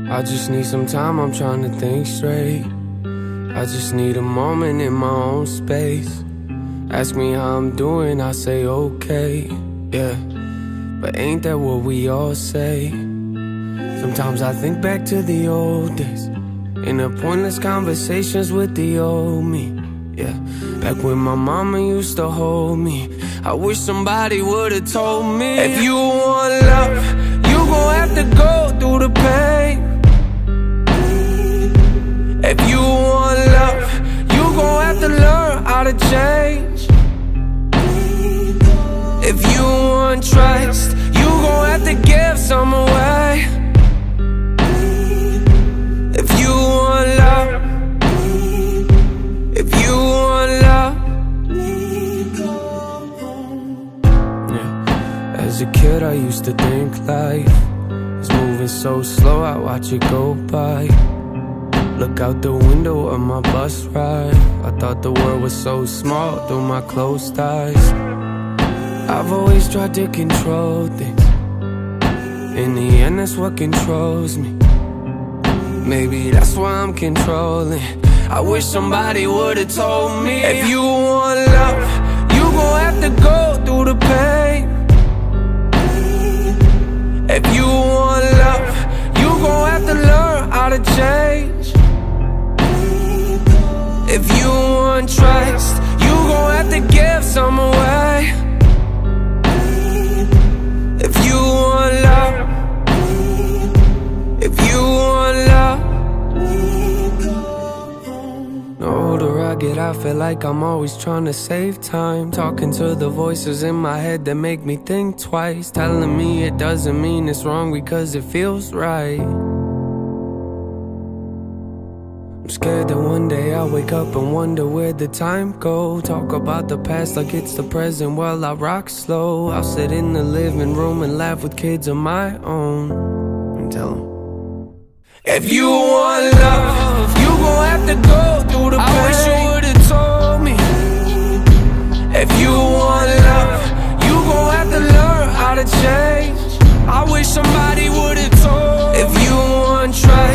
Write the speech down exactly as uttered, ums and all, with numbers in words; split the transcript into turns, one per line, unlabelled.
I just need some time, I'm trying to think straight. I just need a moment in my own space. Ask me how I'm doing, I say okay, yeah. But ain't that what we all say? Sometimes I think back to the old days, in the pointless conversations with the old me, yeah. Back when my mama used to hold me, I wish somebody would've told me, if you want love, you gon' have to go through the pain. If you want love, you gon' have to learn how to change. If you want trust, you gon' have to give some away. If you want love, if you want love, yeah. As a kid I used to think life was moving so slow, I watch it go by. Look out the window of my bus ride, I thought the world was so small through my closed eyes. I've always tried to control things, in the end that's what controls me. Maybe that's why I'm controlling. I wish somebody would've told me, if you want love, you gon' have to go through the pain. If you want love, you gon' have to learn how to change. If you want trust, you gon' have to give some away. If you want love, if you want love. The older I get, I feel like I'm always trying to save time, talking to the voices in my head that make me think twice, telling me it doesn't mean it's wrong because it feels right. I'm scared that one day I'll wake up and wonder where'd the time go. Talk about the past like it's the present while I rock slow. I'll sit in the living room and laugh with kids of my own and tell them, if you want love, you gon' have to go through the pain. I wish you would've told me. If you want love, you gon' have to learn how to change. I wish somebody would've told me. If you want trust,